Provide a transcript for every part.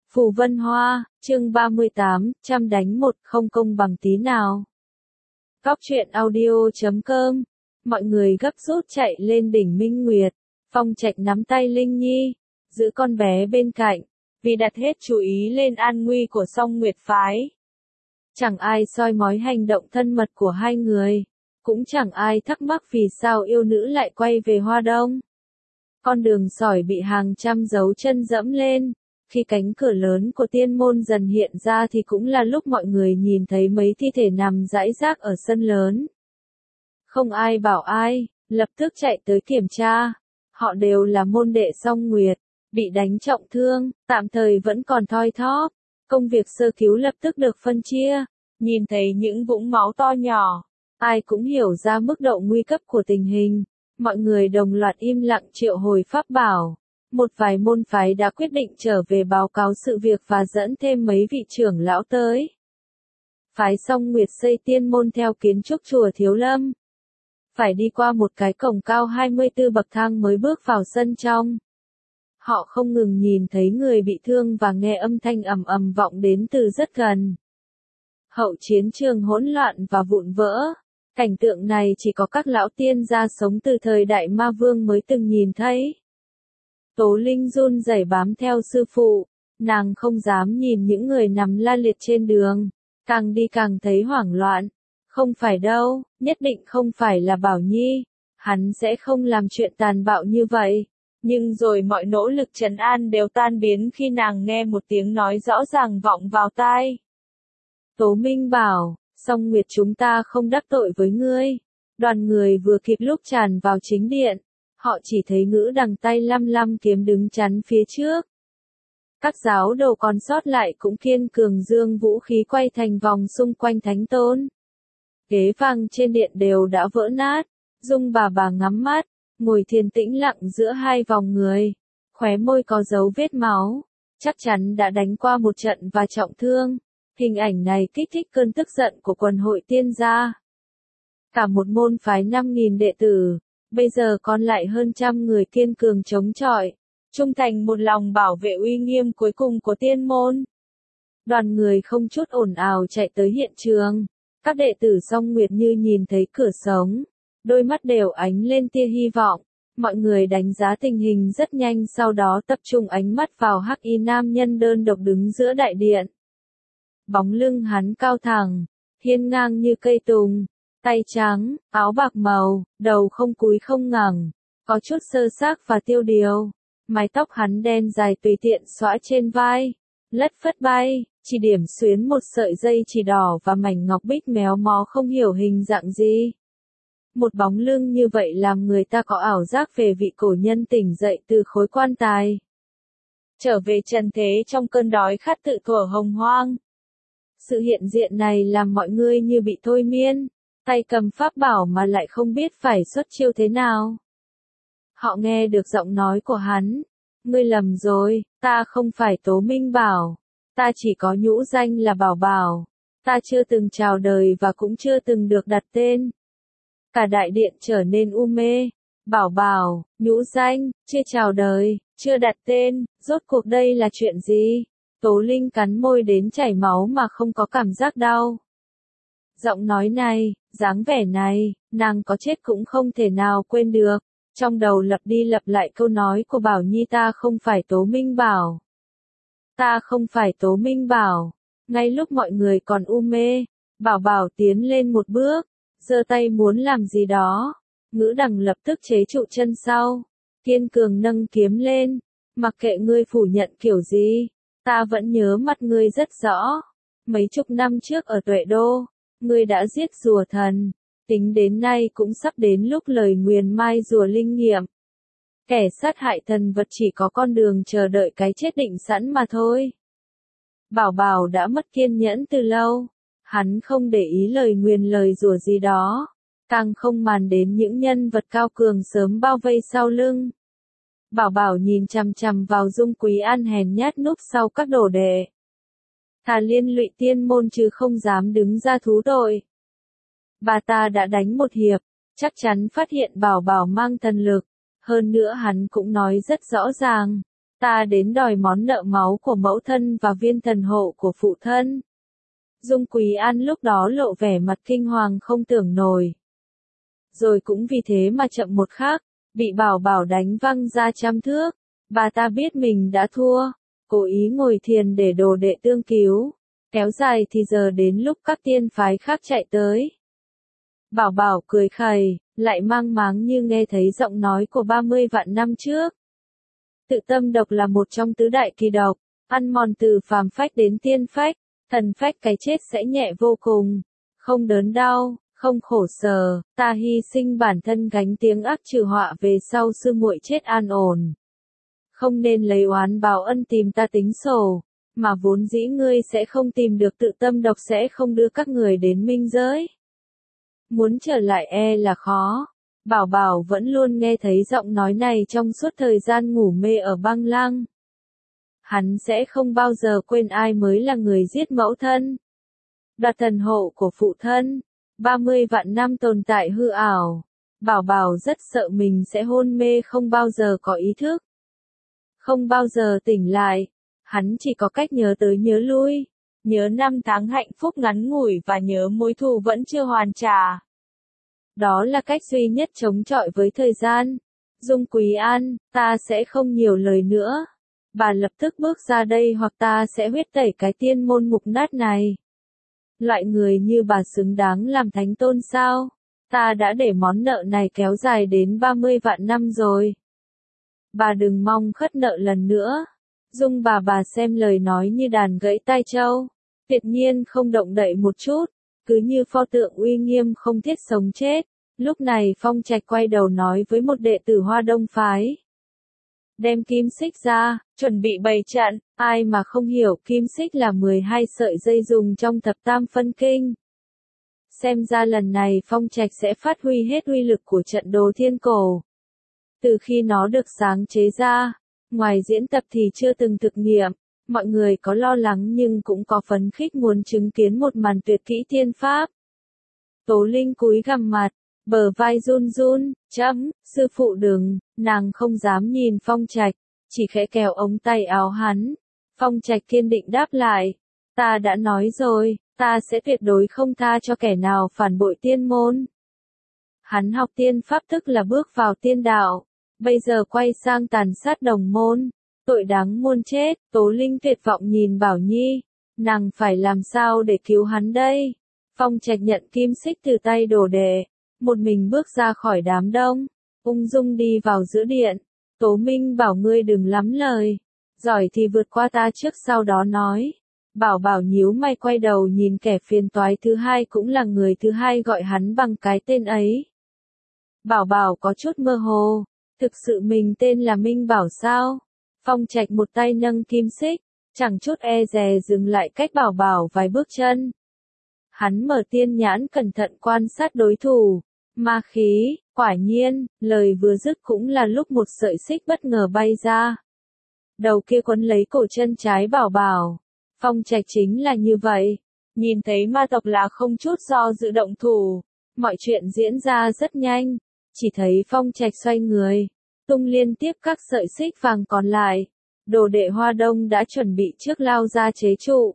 Phù Vân Hoa, chương 38, trăm đánh một không công bằng tí nào. Góc truyện audio.com. Mọi người gấp rút chạy lên đỉnh Minh Nguyệt. Phong Trạch nắm tay Linh Nhi, giữ con bé bên cạnh, vì đặt hết chú ý lên an nguy của Song Nguyệt phái. Chẳng ai soi mói hành động thân mật của hai người, cũng chẳng ai thắc mắc vì sao yêu nữ lại quay về Hoa Đông. Con đường sỏi bị hàng trăm dấu chân dẫm lên. Khi cánh cửa lớn của tiên môn dần hiện ra thì cũng là lúc mọi người nhìn thấy mấy thi thể nằm rải rác ở sân lớn. Không ai bảo ai, lập tức chạy tới kiểm tra. Họ đều là môn đệ Song Nguyệt, bị đánh trọng thương, tạm thời vẫn còn thoi thóp. Công việc sơ cứu lập tức được phân chia. Nhìn thấy những vũng máu to nhỏ, ai cũng hiểu ra mức độ nguy cấp của tình hình. Mọi người đồng loạt im lặng triệu hồi pháp bảo. Một vài môn phái đã quyết định trở về báo cáo sự việc và dẫn thêm mấy vị trưởng lão tới. Phái Song Nguyệt xây tiên môn theo kiến trúc chùa Thiếu Lâm. Phải đi qua một cái cổng cao 24 bậc thang mới bước vào sân trong. Họ không ngừng nhìn thấy người bị thương và nghe âm thanh ầm ầm vọng đến từ rất gần. Hậu chiến trường hỗn loạn và vụn vỡ. Cảnh tượng này chỉ có các lão tiên gia sống từ thời Đại Ma Vương mới từng nhìn thấy. Tố Linh run rẩy bám theo sư phụ, nàng không dám nhìn những người nằm la liệt trên đường, càng đi càng thấy hoảng loạn. Không phải đâu, nhất định không phải là Bảo Nhi, hắn sẽ không làm chuyện tàn bạo như vậy. Nhưng rồi mọi nỗ lực trấn an đều tan biến khi nàng nghe một tiếng nói rõ ràng vọng vào tai. Tố Minh bảo, Song Nguyệt chúng ta không đắc tội với ngươi. Đoàn người vừa kịp lúc tràn vào chính điện. Họ chỉ thấy Ngữ Đằng tay lăm lăm kiếm đứng chắn phía trước. Các giáo đồ còn sót lại cũng kiên cường dương vũ khí quay thành vòng xung quanh thánh tôn. Ghế vàng trên điện đều đã vỡ nát. Dung bà ngắm mắt, ngồi thiền tĩnh lặng giữa hai vòng người. Khóe môi có dấu vết máu. Chắc chắn đã đánh qua một trận và trọng thương. Hình ảnh này kích thích cơn tức giận của quần hội tiên gia. Cả một môn phái 5.000 đệ tử. Bây giờ còn lại hơn trăm người kiên cường chống chọi, trung thành một lòng bảo vệ uy nghiêm cuối cùng của tiên môn. Đoàn người không chút ồn ào chạy tới hiện trường. Các đệ tử Song Nguyệt như nhìn thấy cửa sống, đôi mắt đều ánh lên tia hy vọng. Mọi người đánh giá tình hình rất nhanh, sau đó tập trung ánh mắt vào hắc y nam nhân đơn độc đứng giữa đại điện. Bóng lưng hắn cao thẳng, hiên ngang như cây tùng. Tay trắng, áo bạc màu, đầu không cúi không ngẩng, có chút sơ xác và tiêu điều. Mái tóc hắn đen dài tùy tiện xõa trên vai, lất phất bay, chỉ điểm xuyến một sợi dây chỉ đỏ và mảnh ngọc bích méo mó không hiểu hình dạng gì. Một bóng lưng như vậy làm người ta có ảo giác về vị cổ nhân tỉnh dậy từ khối quan tài. Trở về trần thế trong cơn đói khát tự thuở hồng hoang. Sự hiện diện này làm mọi người như bị thôi miên. Tay cầm pháp bảo mà lại không biết phải xuất chiêu thế nào. Họ nghe được giọng nói của hắn. Ngươi lầm rồi, ta không phải Tố Minh Bảo. Ta chỉ có nhũ danh là Bảo Bảo. Ta chưa từng chào đời và cũng chưa từng được đặt tên. Cả đại điện trở nên u mê. Bảo Bảo, nhũ danh, chưa chào đời, chưa đặt tên, rốt cuộc đây là chuyện gì? Tố Linh cắn môi đến chảy máu mà không có cảm giác đau. Giọng nói này, dáng vẻ này, nàng có chết cũng không thể nào quên được. Trong đầu lặp đi lặp lại câu nói của Bảo Nhi, ta không phải Tố Minh Bảo. Ta không phải Tố Minh Bảo. Ngay lúc mọi người còn u mê, Bảo Bảo tiến lên một bước, giơ tay muốn làm gì đó. Ngữ Đằng lập tức chế trụ chân sau, kiên cường nâng kiếm lên. Mặc kệ ngươi phủ nhận kiểu gì, ta vẫn nhớ mặt ngươi rất rõ. Mấy chục năm trước ở Tuệ Đô, ngươi đã giết rùa thần, tính đến nay cũng sắp đến lúc lời nguyền mai rùa linh nghiệm. Kẻ sát hại thần vật chỉ có con đường chờ đợi cái chết định sẵn mà thôi. Bảo Bảo đã mất kiên nhẫn từ lâu, hắn không để ý lời nguyền lời rùa gì đó, càng không màng đến những nhân vật cao cường sớm bao vây sau lưng. Bảo Bảo nhìn chằm chằm vào Dung Quý An hèn nhát núp sau các đồ đệ. Thà liên lụy tiên môn chứ không dám đứng ra thú tội. Bà ta đã đánh một hiệp, chắc chắn phát hiện Bảo Bảo mang thần lực. Hơn nữa hắn cũng nói rất rõ ràng, Ta đến đòi món nợ máu của mẫu thân và viên thần hộ của phụ thân. Dung Quý An lúc đó lộ vẻ mặt kinh hoàng không tưởng nổi. Rồi cũng vì thế mà chậm một khắc, bị Bảo Bảo đánh văng ra 100 thước. Bà ta biết mình đã thua, cố ý ngồi thiền để đồ đệ tương cứu. Kéo dài thì giờ đến lúc các tiên phái khác chạy tới. Bảo Bảo cười khẩy, lại mang máng như nghe thấy giọng nói của 30 vạn năm trước. Tự tâm độc là một trong tứ đại kỳ độc, ăn mòn từ phàm phách đến tiên phách, thần phách cái chết sẽ nhẹ vô cùng, không đớn đau, không khổ sở, ta hy sinh bản thân gánh tiếng ác trừ họa về sau sư muội chết an ổn. Không nên lấy oán báo ân tìm ta tính sổ, mà vốn dĩ ngươi sẽ không tìm được tự tâm độc sẽ không đưa các người đến minh giới. Muốn trở lại là khó. Bảo Bảo vẫn luôn nghe thấy giọng nói này trong suốt thời gian ngủ mê ở băng lăng. Hắn sẽ không bao giờ quên ai mới là người giết mẫu thân. Đoạt thần hộ của phụ thân. 30 vạn năm tồn tại hư ảo. Bảo Bảo rất sợ mình sẽ hôn mê không bao giờ có ý thức. Không bao giờ tỉnh lại. Hắn chỉ có cách nhớ tới nhớ lui. Nhớ năm tháng hạnh phúc ngắn ngủi và nhớ mối thù vẫn chưa hoàn trả. Đó là cách duy nhất chống chọi với thời gian. Dung Quý An, ta sẽ không nhiều lời nữa. Bà lập tức bước ra đây hoặc ta sẽ huyết tẩy cái tiên môn mục nát này. Loại người như bà xứng đáng làm thánh tôn sao? Ta đã để món nợ này kéo dài đến 30 vạn năm rồi. Bà đừng mong khất nợ lần nữa. Dung bà xem lời nói như đàn gãy tai trâu. Tuyệt nhiên không động đậy một chút. Cứ như pho tượng uy nghiêm không thiết sống chết. Lúc này Phong Trạch quay đầu nói với một đệ tử Hoa Đông phái. Đem kim xích ra, chuẩn bị bày trận, ai mà không hiểu kim xích là 12 sợi dây dùng trong thập tam phân kinh. Xem ra lần này Phong Trạch sẽ phát huy hết uy lực của trận đồ thiên cổ. Từ khi nó được sáng chế ra, ngoài diễn tập thì chưa từng thực nghiệm, mọi người có lo lắng nhưng cũng có phấn khích muốn chứng kiến một màn tuyệt kỹ thiên pháp. Tố Linh cúi gằm mặt, bờ vai run run, sư phụ đừng, nàng không dám nhìn Phong Trạch, chỉ khẽ kéo ống tay áo hắn. Phong Trạch kiên định đáp lại, ta đã nói rồi, ta sẽ tuyệt đối không tha cho kẻ nào phản bội tiên môn. Hắn học tiên pháp tức là bước vào tiên đạo, bây giờ quay sang tàn sát đồng môn, tội đáng muôn chết. Tố Linh tuyệt vọng nhìn Bảo Nhi, nàng phải làm sao để cứu hắn đây? Phong Trạch nhận kim xích từ tay đồ đệ, một mình bước ra khỏi đám đông, ung dung đi vào giữa điện. Tố Minh bảo ngươi đừng lắm lời, giỏi thì vượt qua ta trước sau đó nói. Bảo Bảo nhíu mày quay đầu nhìn kẻ phiền toái thứ hai cũng là người thứ hai gọi hắn bằng cái tên ấy. Bảo Bảo có chút mơ hồ, thực sự mình tên là Minh Bảo sao? Phong Trạch một tay nâng kim xích, chẳng chút e dè dừng lại cách Bảo Bảo vài bước chân. Hắn mở tiên nhãn cẩn thận quan sát đối thủ. Ma khí, quả nhiên, lời vừa dứt cũng là lúc một sợi xích bất ngờ bay ra. Đầu kia quấn lấy cổ chân trái Bảo Bảo. Phong Trạch chính là như vậy. Nhìn thấy ma tộc là không chút do dự động thủ. Mọi chuyện diễn ra rất nhanh. Chỉ thấy Phong Trạch xoay người, tung liên tiếp các sợi xích vàng còn lại. Đồ đệ Hoa Đông đã chuẩn bị trước lao ra chế trụ.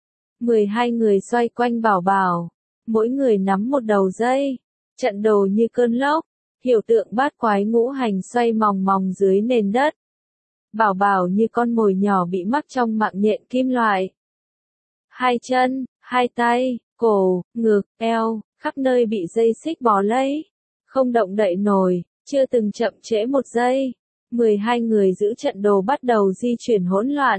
12 người xoay quanh Bảo Bảo. Mỗi người nắm một đầu dây. Trận đồ như cơn lốc, hiểu tượng bát quái ngũ hành xoay mòng mòng dưới nền đất. Bảo Bảo như con mồi nhỏ bị mắc trong mạng nhện kim loại. Hai chân, hai tay, cổ, ngực, eo, khắp nơi bị dây xích bó lấy. Không động đậy nổi, chưa từng chậm trễ một giây. 12 người giữ trận đồ bắt đầu di chuyển hỗn loạn.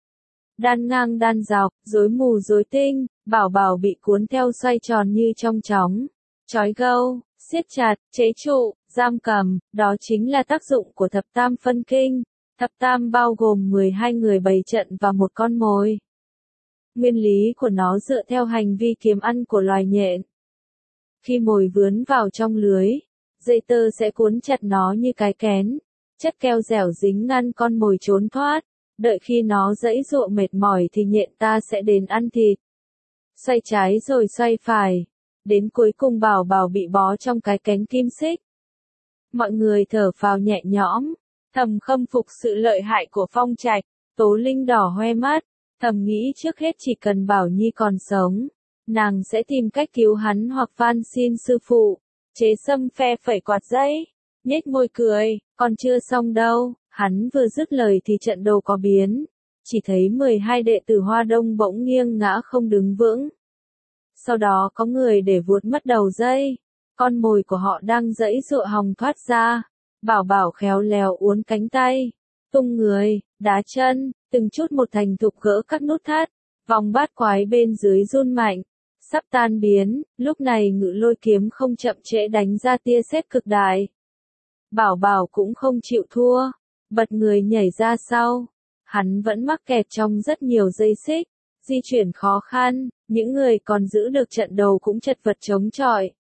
Đan ngang đan dọc, rối mù rối tinh, Bảo Bảo bị cuốn theo xoay tròn như trong chóng. Trói gâu, siết chặt, chế trụ, giam cầm, đó chính là tác dụng của thập tam phân kinh. Thập tam bao gồm 12 người bày trận và một con mồi. Nguyên lý của nó dựa theo hành vi kiếm ăn của loài nhện. Khi mồi vướn vào trong lưới, dây tơ sẽ cuốn chặt nó như cái kén. Chất keo dẻo dính ngăn con mồi trốn thoát. Đợi khi nó giãy giụa mệt mỏi thì nhện ta sẽ đến ăn thịt. Xoay trái rồi xoay phải. Đến cuối cùng Bảo Bảo bị bó trong cái cánh kim xích. Mọi người thở phào nhẹ nhõm, Thầm khâm phục sự lợi hại của Phong Trạch, Tố Linh đỏ hoe mắt, thầm nghĩ trước hết chỉ cần Bảo Nhi còn sống, nàng sẽ tìm cách cứu hắn hoặc van xin sư phụ. Chế Sâm phe phẩy quạt giấy, nhếch môi cười, còn chưa xong đâu, hắn vừa dứt lời thì trận đồ có biến, chỉ thấy 12 đệ tử Hoa Đông bỗng nghiêng ngã không đứng vững. Sau đó có người để vuốt mất đầu dây, con mồi của họ đang giãy giụa hòng thoát ra. Bảo Bảo khéo léo uốn cánh tay, tung người, đá chân, từng chút một thành thục gỡ các nút thắt, vòng bát quái bên dưới run mạnh, sắp tan biến, lúc này Ngự Lôi kiếm không chậm trễ đánh ra tia sét cực đại. Bảo Bảo cũng không chịu thua, bật người nhảy ra sau, hắn vẫn mắc kẹt trong rất nhiều dây xích, di chuyển khó khăn, những người còn giữ được trận đầu cũng chật vật chống chọi.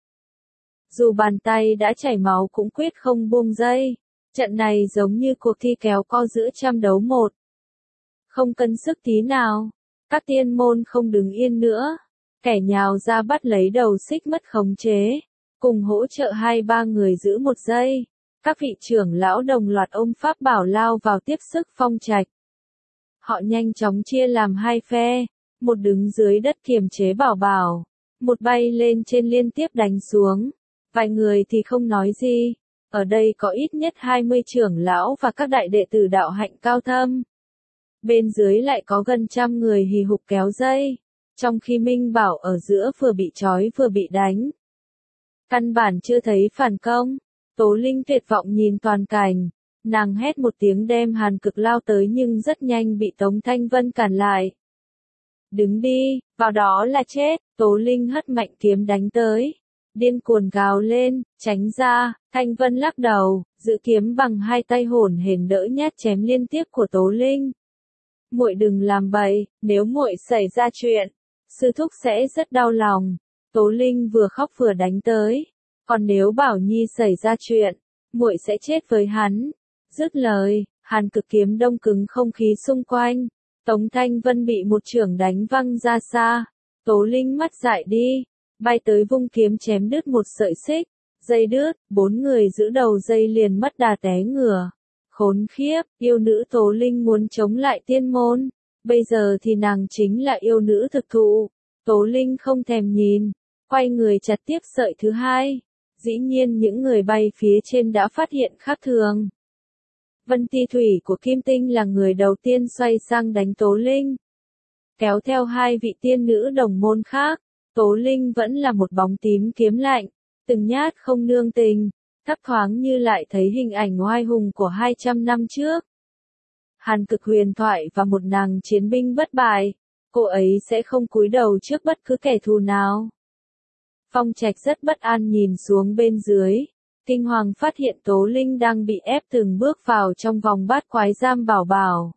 Dù bàn tay đã chảy máu cũng quyết không buông dây. Trận này giống như cuộc thi kéo co giữa trăm đấu một. Không cân sức tí nào. Các tiên môn không đứng yên nữa. Kẻ nhào ra bắt lấy đầu xích mất khống chế. Cùng hỗ trợ 2-3 người giữ một giây. Các vị trưởng lão đồng loạt ôm pháp bảo lao vào tiếp sức Phong Trạch. Họ nhanh chóng chia làm hai phe. Một đứng dưới đất kiềm chế Bảo Bảo. Một bay lên trên liên tiếp đánh xuống. Vài người thì không nói gì, ở đây có ít nhất 20 trưởng lão và các đại đệ tử đạo hạnh cao thâm. Bên dưới lại có gần 100 người hì hục kéo dây, trong khi Minh Bảo ở giữa vừa bị trói vừa bị đánh. Căn bản chưa thấy phản công, Tố Linh tuyệt vọng nhìn toàn cảnh, nàng hét một tiếng đem Hàn Cực lao tới nhưng rất nhanh bị Tống Thanh Vân cản lại. Đứng đi, vào đó là chết, Tố Linh hất mạnh kiếm đánh tới. Điên cuồng gào lên, tránh ra, Thanh Vân lắc đầu, giữ kiếm bằng hai tay hổn hển đỡ nhát chém liên tiếp của Tố Linh. Muội đừng làm bậy, nếu muội xảy ra chuyện, sư thúc sẽ rất đau lòng. Tố Linh vừa khóc vừa đánh tới, còn nếu Bảo Nhi xảy ra chuyện, muội sẽ chết với hắn. Dứt lời, Hàn Cực kiếm đông cứng không khí xung quanh, Tống Thanh Vân bị một chưởng đánh văng ra xa. Tố Linh mắt dại đi, bay tới vung kiếm chém đứt một sợi xích, dây đứt, 4 người giữ đầu dây liền mất đà té ngửa. Khốn khiếp, yêu nữ Tố Linh muốn chống lại tiên môn, bây giờ thì nàng chính là yêu nữ thực thụ. Tố Linh không thèm nhìn, quay người chặt tiếp sợi thứ hai, dĩ nhiên những người bay phía trên đã phát hiện khác thường. Vân Ti Thủy của Kim Tinh là người đầu tiên xoay sang đánh Tố Linh, kéo theo hai vị tiên nữ đồng môn khác. Tố Linh vẫn là một bóng tím kiếm lạnh, từng nhát không nương tình, thấp thoáng như lại thấy hình ảnh oai hùng của 200 năm trước. Hàn Cực huyền thoại và một nàng chiến binh bất bại, cô ấy sẽ không cúi đầu trước bất cứ kẻ thù nào. Phong Trạch rất bất an nhìn xuống bên dưới, kinh hoàng phát hiện Tố Linh đang bị ép từng bước vào trong vòng bát quái giam Bảo Bảo.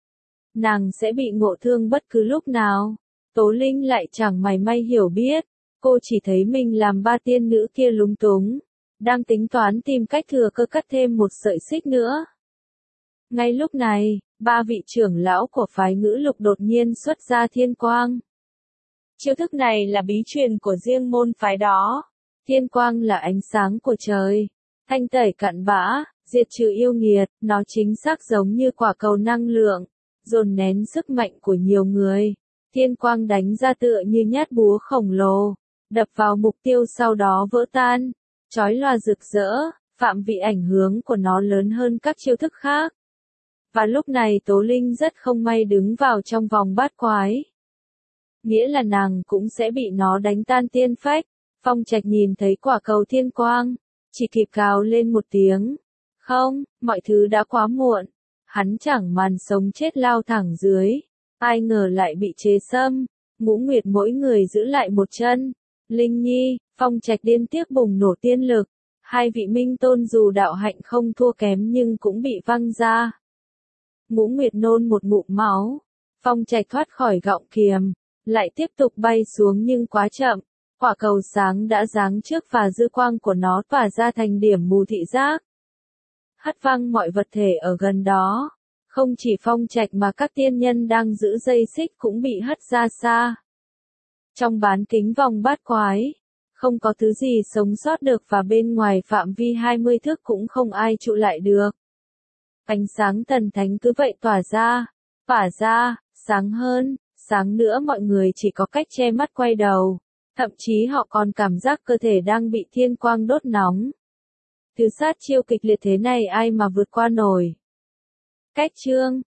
Nàng sẽ bị ngộ thương bất cứ lúc nào. Tố Linh lại chẳng mảy may hiểu biết, cô chỉ thấy mình làm ba tiên nữ kia lúng túng, đang tính toán tìm cách thừa cơ cắt thêm một sợi xích nữa. Ngay lúc này, ba vị trưởng lão của phái Ngữ Lục đột nhiên xuất ra thiên quang. Chiêu thức này là bí truyền của riêng môn phái đó. Thiên quang là ánh sáng của trời, thanh tẩy cặn bã, diệt trừ yêu nghiệt, nó chính xác giống như quả cầu năng lượng, dồn nén sức mạnh của nhiều người. Thiên quang đánh ra tựa như nhát búa khổng lồ, đập vào mục tiêu sau đó vỡ tan, chói lòa rực rỡ, phạm vi ảnh hưởng của nó lớn hơn các chiêu thức khác. Và lúc này Tố Linh rất không may đứng vào trong vòng bát quái. Nghĩa là nàng cũng sẽ bị nó đánh tan tiên phách. Phong Trạch nhìn thấy quả cầu thiên quang, chỉ kịp gào lên một tiếng. Không, mọi thứ đã quá muộn. Hắn chẳng màn sống chết lao thẳng dưới. Ai ngờ lại bị Chế Sâm, Ngũ Nguyệt mỗi người giữ lại một chân. Linh Nhi, Phong Trạch điên tiếc bùng nổ tiên lực. Hai vị minh tôn dù đạo hạnh không thua kém nhưng cũng bị văng ra. Ngũ Nguyệt nôn một ngụm máu. Phong Trạch thoát khỏi gọng kiềm, lại tiếp tục bay xuống nhưng quá chậm. Quả cầu sáng đã giáng trước và dư quang của nó tỏa ra thành điểm mù thị giác. Hất văng mọi vật thể ở gần đó. Không chỉ Phong Trạch mà các tiên nhân đang giữ dây xích cũng bị hất ra xa. Trong bán kính vòng bát quái, không có thứ gì sống sót được và bên ngoài phạm vi 20 thước cũng không ai trụ lại được. Ánh sáng thần thánh cứ vậy tỏa ra, sáng hơn, sáng nữa mọi người chỉ có cách che mắt quay đầu. Thậm chí họ còn cảm giác cơ thể đang bị thiên quang đốt nóng. Thứ sát chiêu kịch liệt thế này ai mà vượt qua nổi. Cách chương